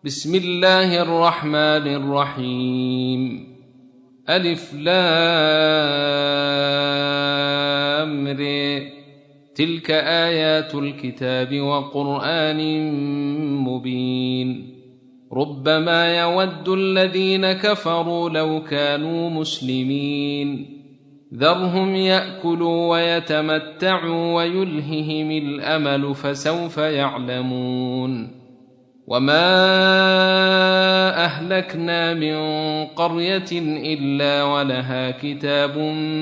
بسم الله الرحمن الرحيم. ألف لام ر. تلك آيات الكتاب وقرآن مبين. ربما يود الذين كفروا لو كانوا مسلمين. ذرهم يأكلوا ويتمتعوا ويلههم الأمل فسوف يعلمون. وما أهلكنا من قرية إلا ولها كتاب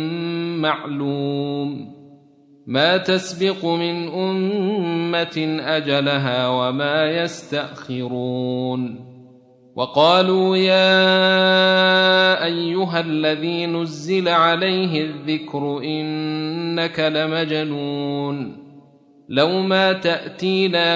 معلوم ما تسبق من أمة أجلها وما يستأخرون. وقالوا يا أيها الذي نزل عليه الذكر إنك لمجنون لو ما تأتينا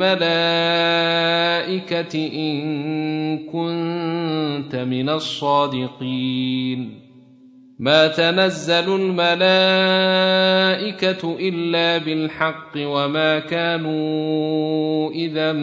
بالملائكة إن كنت من الصادقين. ما تنزل الملائكة إلا بالحق وما كانوا إذا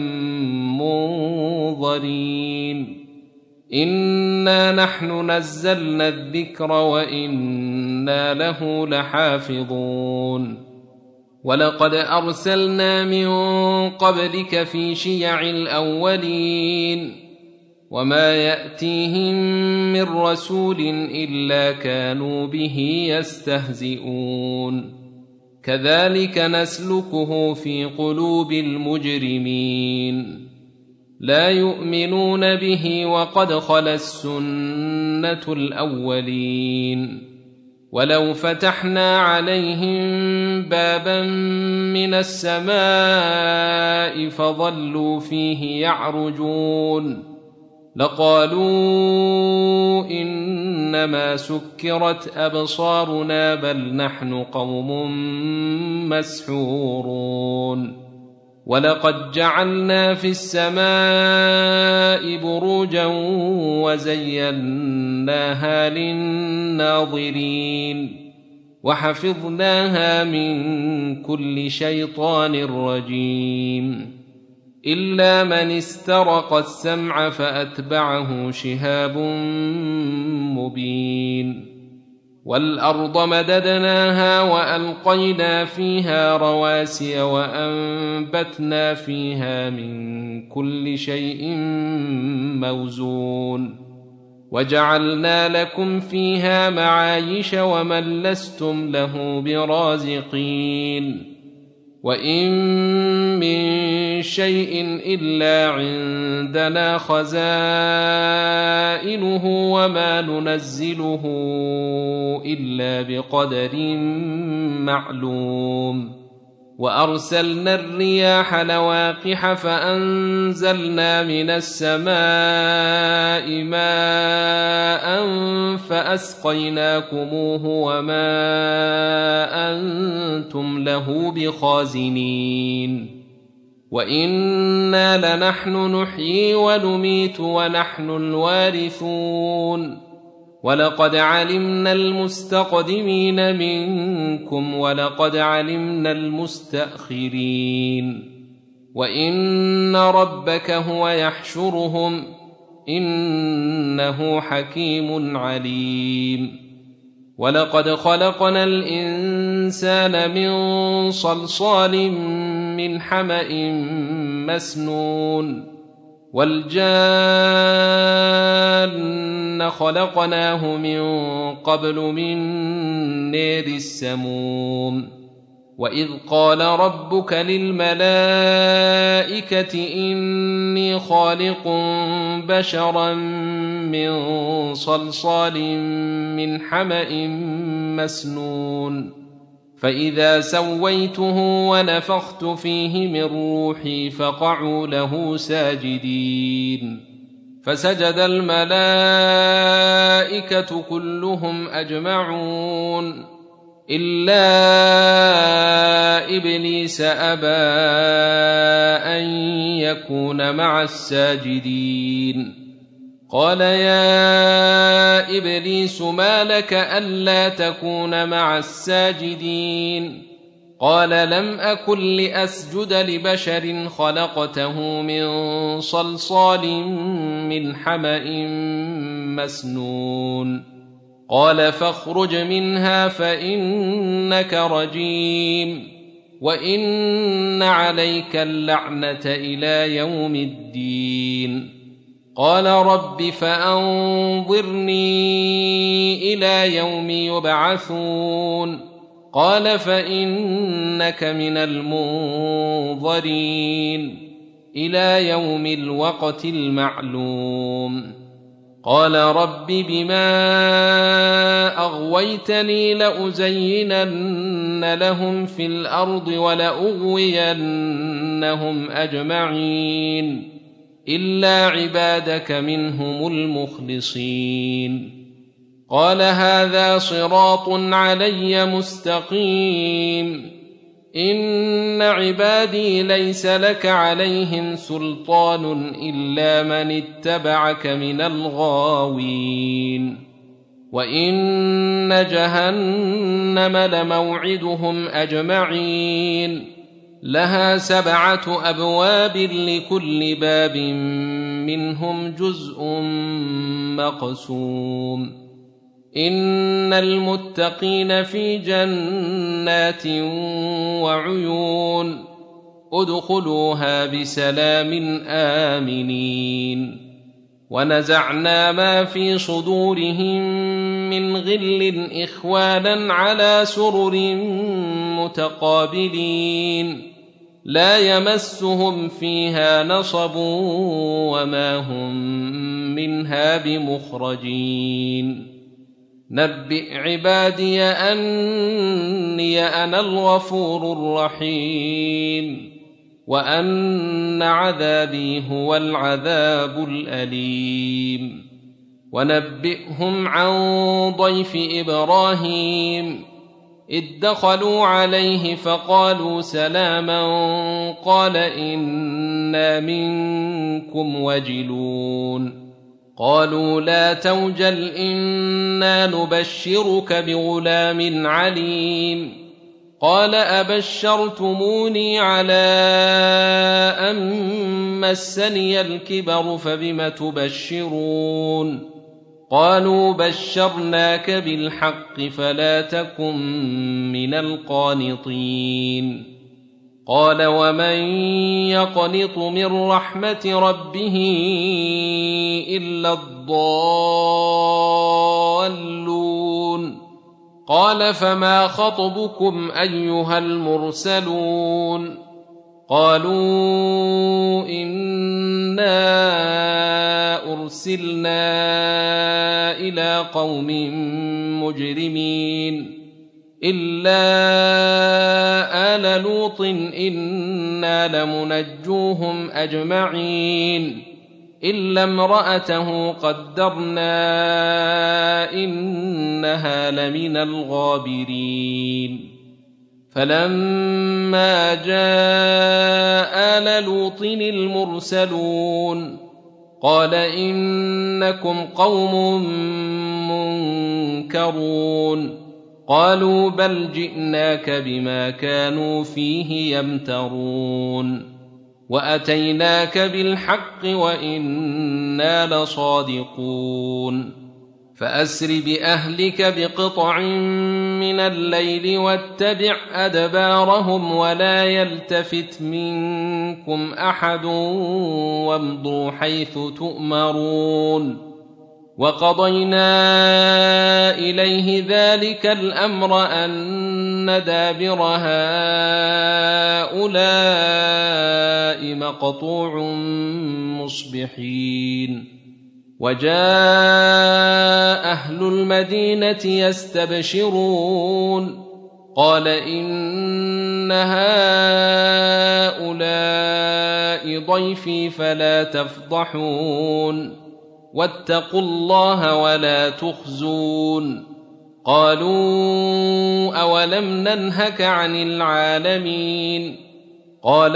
منظرين. إنا نحن نزلنا الذكر وإنا له لحافظون. ولقد أرسلنا من قبلك في شيع الأولين وما يأتيهم من رسول إلا كانوا به يستهزئون. كذلك نسلكه في قلوب المجرمين. لا يؤمنون به وقد خلت السنة الأولين. ولو فتحنا عليهم بابا من السماء فظلوا فيه يعرجون لقالوا إنما سكرت أبصارنا بل نحن قوم مسحورون. ولقد جعلنا في السماء بروجا وزيناها للناظرين وحفظناها من كل شيطان رجيم إلا من استرق السمع فأتبعه شهاب مبين. والأرض مددناها وألقينا فيها رواسي وأنبتنا فيها من كل شيء موزون وجعلنا لكم فيها معايش ومن لستم له برازقين. وإن من شيء إلا عندنا خزائنه وما ننزله إلا بقدر معلوم. وأرسلنا الرياح لواقح فأنزلنا من السماء ماء فأسقيناكموه وما أنتم له بخازنين. وإنا لنحن نحيي ونميت ونحن الوارثون. ولقد علمنا المستقدمين منكم ولقد علمنا المستأخرين. وإن ربك هو يحشرهم إنه حكيم عليم. ولقد خلقنا الإنسان من صلصال من حمأ مسنون والجان خلقناه من قبل من نار السموم. وإذ قال ربك للملائكة إني خالق بشرا من صلصال من حمأ مسنون فإذا سويته ونفخت فيه من روحي فقعوا له ساجدين. فسجد الملائكة كلهم أجمعون إلا إبليس أبى أن يكون مع الساجدين. قال يا إبليس ما لك ألا تكون مع الساجدين قال لم أكن لأسجد لبشر خلقته من صلصال من حمأ مسنون قال فاخرج منها فإنك رجيم وإن عليك اللعنة إلى يوم الدين قال رب فأنظرني إلى يوم يبعثون قال فإنك من المنظرين إلى يوم الوقت المعلوم قال رب بما أغويتني لأزينن لهم في الأرض ولأغوينهم أجمعين إلا عبادك منهم المخلصين قال هذا صراط علي مستقيم إن عبادي ليس لك عليهم سلطان إلا من اتبعك من الغاوين وإن جهنم لموعدهم أجمعين لها 7 أبواب لكل باب منهم جزء مقسوم إن المتقين في جنات وعيون ادخلوها بسلام آمنين ونزعنا ما في صدورهم من غل إخوانا على سرر متقابلين لا يمسهم فيها نصب وما هم منها بمخرجين نبئ عبادي أني أنا الغفور الرحيم وأن عذابي هو العذاب الأليم ونبئهم عن ضيف إبراهيم إذ دخلوا عليه فقالوا سلاما قال إنا منكم وجلون قالوا لا توجل إنا نبشرك بغلام عليم قال أبشرتموني على أن مسني الكبر فبم تبشرون قالوا بشرناك بالحق فلا تكن من القانطين قال ومن يقنط من رحمة ربه إلا الضالون قال فما خطبكم أيها المرسلون قالوا إنا أرسلنا إلى قوم مجرمين إلا آل لوط إنا لمنجوهم أجمعين إلا امرأته قدرنا إنها لمن الغابرين فلما جاء آل لوط المرسلون قال إنكم قوم منكرون قالوا بل جئناك بما كانوا فيه يمترون وأتيناك بالحق وإنا لصادقون فأسر بأهلك بقطع من الليل واتبع أدبارهم ولا يلتفت منكم أحد وامضوا حيث تؤمرون وقضينا إليه ذلك الأمر أن دابر هؤلاء مقطوع مصبحين وجاء أهل المدينة يستبشرون قال إن هؤلاء ضيفي فلا تفضحون واتقوا الله ولا تخزون قالوا أولم ننهك عن العالمين قال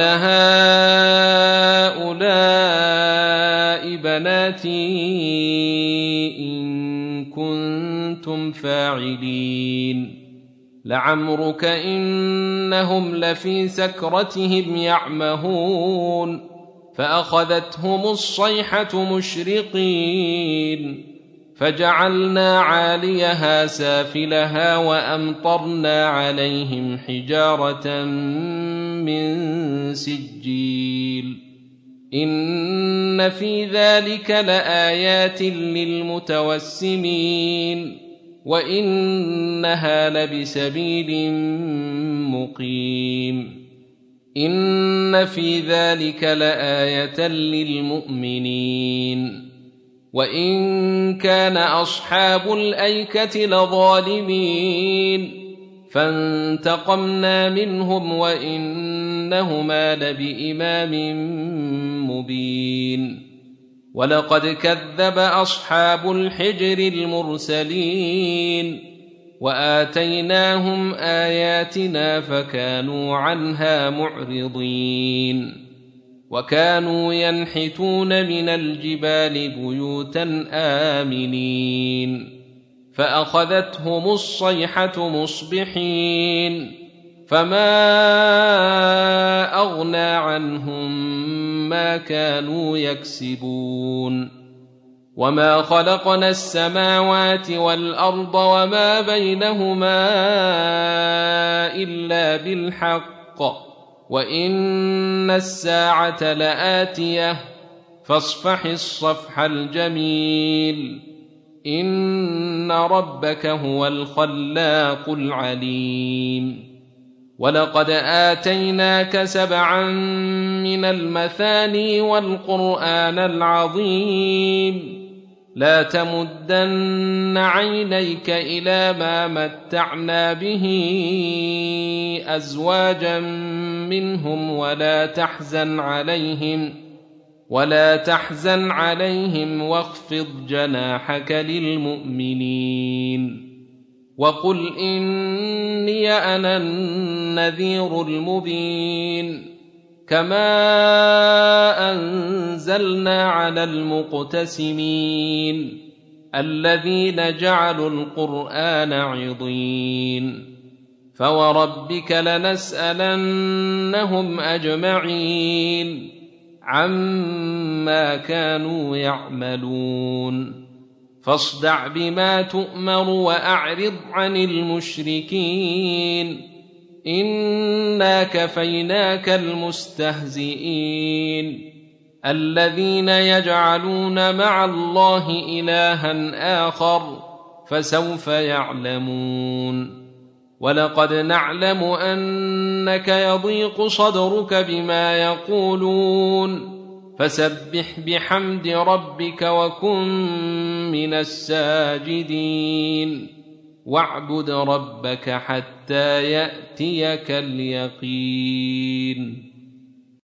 هؤلاء بناتي إن كنتم فاعلين لعمرك إنهم لفي سكرتهم يعمهون فأخذتهم الصيحة مشرقين فجعلنا عاليها سافلها وأمطرنا عليهم حجارة من سجيل إن في ذلك لآيات للمتوسمين وإنها لبسبيل مقيم إن في ذلك لآية للمؤمنين وإن كان أصحاب الأيكة لظالمين فانتقمنا منهم وإنهما لبإمام مبين ولقد كذب أصحاب الحجر المرسلين وآتيناهم آياتنا فكانوا عنها معرضين وكانوا ينحتون من الجبال بيوتا آمنين فأخذتهم الصيحة مصبحين فما أغنى عنهم ما كانوا يكسبون وما خلقنا السماوات والأرض وما بينهما إلا بالحق وإن الساعة لآتية فاصفح الصفح الجميل إن ربك هو الخلاق العليم ولقد آتيناك 7 من المثاني والقرآن العظيم لا تمدن عينيك إلى ما متعنا به أزواجا منهم ولا تحزن عليهم واخفض جناحك للمؤمنين وقل إني أنا النذير المبين كما أنزلنا على المقتسمين الذين جعلوا القرآن عضين فوربك لنسألنهم أجمعين عما كانوا يعملون فاصدع بما تؤمر وأعرض عن المشركين إنا كفيناك المستهزئين الذين يجعلون مع الله إلها آخر فسوف يعلمون ولقد نعلم أنك يضيق صدرك بما يقولون فسبح بحمد ربك وكن من الساجدين واعبد ربك حتى يأتيك اليقين